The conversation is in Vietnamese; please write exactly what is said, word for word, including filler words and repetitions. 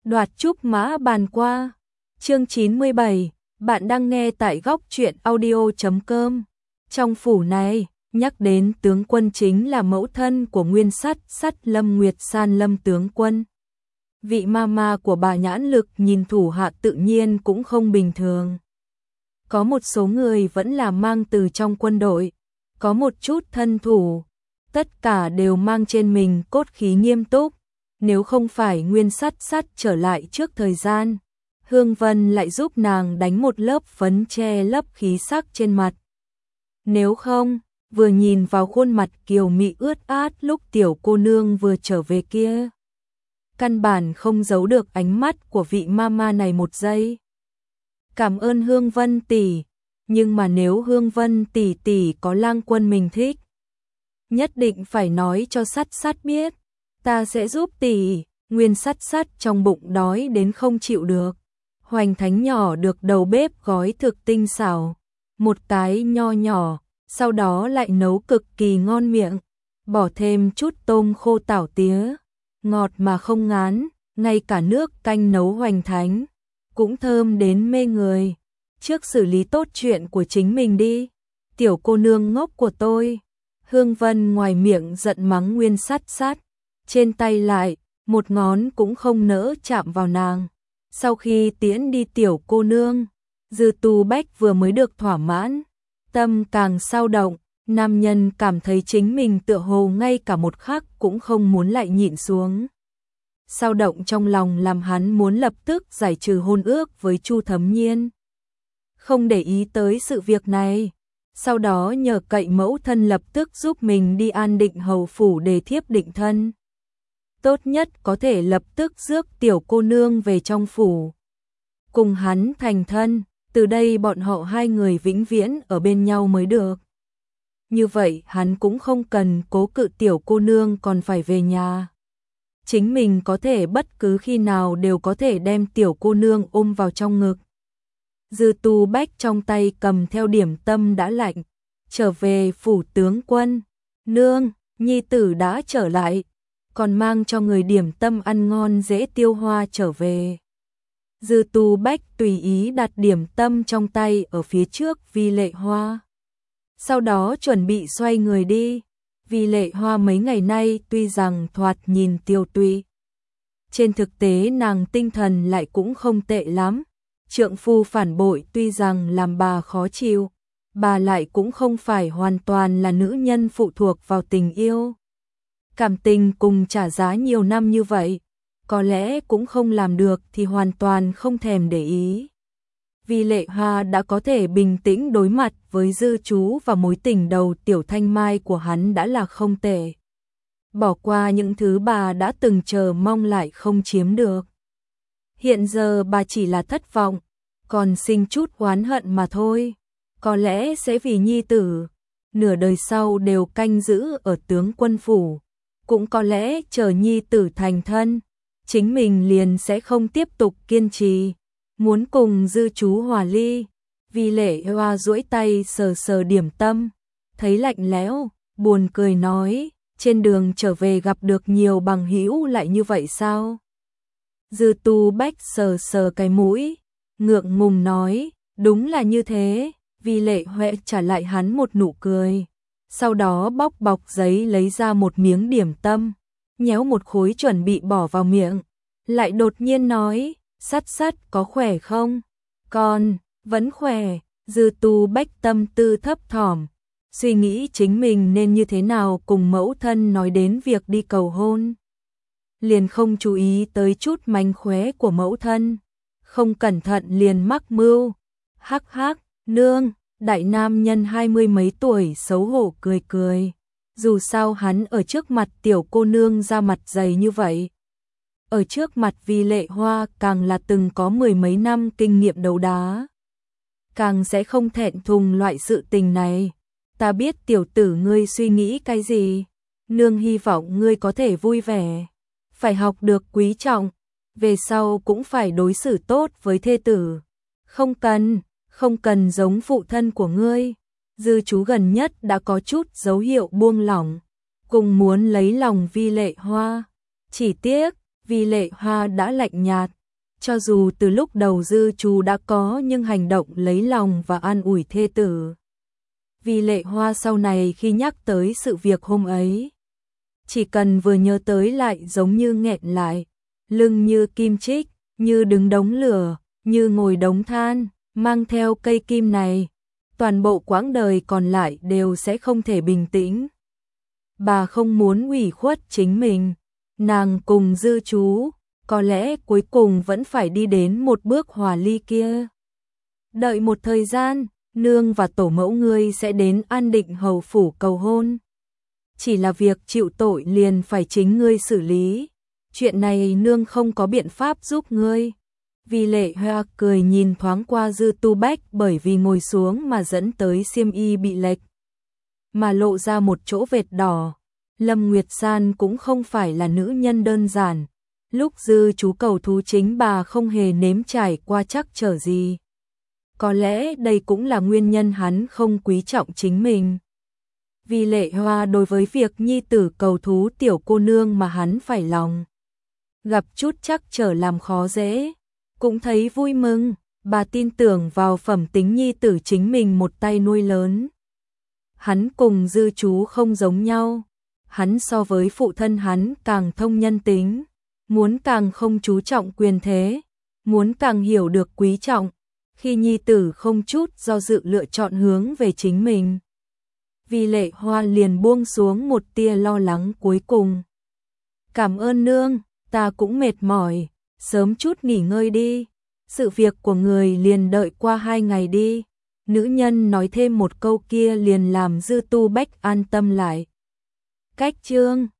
Đoạt trúc mã bàn qua. Chương chín mươi bảy, bạn đang nghe tại góc truyện audio chấm com. Trong phủ này, nhắc đến tướng quân chính là mẫu thân của Nguyên Sắt, Sắt Lâm Nguyệt San Lâm tướng quân. Vị mama của bà nhãn lực nhìn thủ hạ tự nhiên cũng không bình thường. Có một số người vẫn là mang từ trong quân đội, có một chút thân thủ, tất cả đều mang trên mình cốt khí nghiêm túc. Nếu không phải Nguyên Sắt Sắt trở lại trước thời gian, Hương Vân lại giúp nàng đánh một lớp phấn che lấp khí sắc trên mặt. Nếu không, vừa nhìn vào khuôn mặt kiều mị ướt át lúc tiểu cô nương vừa trở về kia, căn bản không giấu được ánh mắt của vị mama này một giây. Cảm ơn Hương Vân tỷ, nhưng mà nếu Hương Vân tỷ tỷ có lang quân mình thích, nhất định phải nói cho Sắt Sắt biết, ta sẽ giúp tỷ. Nguyên Sắt Sắt trong bụng đói đến không chịu được. Hoành thánh nhỏ được đầu bếp gói thực tinh xảo, một cái nho nhỏ, sau đó lại nấu cực kỳ ngon miệng, bỏ thêm chút tôm khô tảo tía, ngọt mà không ngán, ngay cả nước canh nấu hoành thánh cũng thơm đến mê người. Trước xử lý tốt chuyện của chính mình đi, tiểu cô nương ngốc của tôi. Hương Vân ngoài miệng giận mắng Nguyên Sắt Sắt, trên tay lại một ngón cũng không nỡ chạm vào nàng. Sau khi tiễn đi tiểu cô nương, Dư Tu Bách vừa mới được thỏa mãn, tâm càng sao động, nam nhân cảm thấy chính mình tựa hồ ngay cả một khắc cũng không muốn lại nhịn xuống. Sao động trong lòng làm hắn muốn lập tức giải trừ hôn ước với Chu Thấm Nhiên. Không để ý tới sự việc này, sau đó nhờ cậy mẫu thân lập tức giúp mình đi An Định hầu phủ để thiếp định thân. Tốt nhất có thể lập tức rước tiểu cô nương về trong phủ, cùng hắn thành thân, từ đây bọn họ hai người vĩnh viễn ở bên nhau mới được. Như vậy hắn cũng không cần cố cự tiểu cô nương còn phải về nhà. Chính mình có thể bất cứ khi nào đều có thể đem tiểu cô nương ôm vào trong ngực. Dư Tu Bách trong tay cầm theo điểm tâm đã lạnh, trở về phủ tướng quân. Nương, nhi tử đã trở lại, còn mang cho người điểm tâm ăn ngon dễ tiêu hóa trở về. Dư Tu Bách tùy ý đặt điểm tâm trong tay ở phía trước Vi Lệ Hoa, sau đó chuẩn bị xoay người đi. Vi Lệ Hoa mấy ngày nay tuy rằng thoạt nhìn tiêu tụy, trên thực tế nàng tinh thần lại cũng không tệ lắm. Trượng phu phản bội tuy rằng làm bà khó chịu, bà lại cũng không phải hoàn toàn là nữ nhân phụ thuộc vào tình yêu. Cảm tình cùng trả giá nhiều năm như vậy, có lẽ cũng không làm được thì hoàn toàn không thèm để ý. Vi Lệ Hoa đã có thể bình tĩnh đối mặt với Dư chú và mối tình đầu tiểu thanh mai của hắn đã là không tệ. Bỏ qua những thứ bà đã từng chờ mong lại không chiếm được. Hiện giờ bà chỉ là thất vọng, còn sinh chút oán hận mà thôi. Có lẽ sẽ vì nhi tử, nửa đời sau đều canh giữ ở tướng quân phủ. Cũng có lẽ chờ nhi tử thành thân, chính mình liền sẽ không tiếp tục kiên trì, muốn cùng Dư chú hòa ly. Vi Lệ Hoa duỗi tay sờ sờ điểm tâm, thấy lạnh lẽo, buồn cười nói, trên đường trở về gặp được nhiều bằng hữu lại như vậy sao? Dư Tu Bách sờ sờ cái mũi, ngượng ngùng nói, đúng là như thế. Vi Lệ Huệ trả lại hắn một nụ cười, sau đó bóc bọc giấy lấy ra một miếng điểm tâm, nhéo một khối chuẩn bị bỏ vào miệng, lại đột nhiên nói, Sắt Sắt có khỏe không? Con, vẫn khỏe. Dư Tu Bách tâm tư thấp thỏm, suy nghĩ chính mình nên như thế nào cùng mẫu thân nói đến việc đi cầu hôn. Liền không chú ý tới chút mánh khóe của mẫu thân, không cẩn thận liền mắc mưu. Hắc hắc, nương. Đại nam nhân hai mươi mấy tuổi xấu hổ cười cười, dù sao hắn ở trước mặt tiểu cô nương ra mặt dày như vậy, ở trước mặt Vi Lệ Hoa càng là từng có mười mấy năm kinh nghiệm đấu đá, càng sẽ không thẹn thùng loại sự tình này. Ta biết tiểu tử ngươi suy nghĩ cái gì, nương hy vọng ngươi có thể vui vẻ, phải học được quý trọng, về sau cũng phải đối xử tốt với thê tử. Không cần, không cần giống phụ thân của ngươi. Dư chú gần nhất đã có chút dấu hiệu buông lỏng, cùng muốn lấy lòng Vi Lệ Hoa. Chỉ tiếc, Vì Lệ Hoa đã lạnh nhạt, cho dù từ lúc đầu Dư Chú đã có những hành động lấy lòng và an ủi thê tử. Vì Lệ Hoa sau này khi nhắc tới sự việc hôm ấy, chỉ cần vừa nhớ tới lại giống như nghẹn lại, lưng như kim chích, như đứng đống lửa, như ngồi đống than, mang theo cây kim này, toàn bộ quãng đời còn lại đều sẽ không thể bình tĩnh. Bà không muốn ủy khuất chính mình, nàng cùng Dư Chú, có lẽ cuối cùng vẫn phải đi đến một bước hòa ly kia. Đợi một thời gian, nương và tổ mẫu ngươi sẽ đến An Định hầu phủ cầu hôn. Chỉ là việc chịu tội liền phải chính ngươi xử lý, chuyện này nương không có biện pháp giúp ngươi. Vì Lệ Hoa cười nhìn thoáng qua Dư Tu Bách bởi vì ngồi xuống mà dẫn tới xiêm y bị lệch, mà lộ ra một chỗ vệt đỏ. Lâm Nguyệt San cũng không phải là nữ nhân đơn giản, lúc Dư Chú cầu thú chính bà không hề nếm trải qua trắc trở gì. Có lẽ đây cũng là nguyên nhân hắn không quý trọng chính mình. Vì Lệ Hoa đối với việc nhi tử cầu thú tiểu cô nương mà hắn phải lòng gặp chút trắc trở làm khó dễ, cũng thấy vui mừng. Bà tin tưởng vào phẩm tính nhi tử chính mình một tay nuôi lớn. Hắn cùng Dư Chú không giống nhau, hắn so với phụ thân hắn càng thông nhân tính, muốn càng không chú trọng quyền thế, muốn càng hiểu được quý trọng. Khi nhi tử không chút do dự lựa chọn hướng về chính mình, Vì Lệ Hoa liền buông xuống một tia lo lắng cuối cùng. Cảm ơn nương, ta cũng mệt mỏi, sớm chút nghỉ ngơi đi, sự việc của người liền đợi qua hai ngày đi. Nữ nhân nói thêm một câu kia liền làm Dư Tu Bách an tâm lại. Cách chương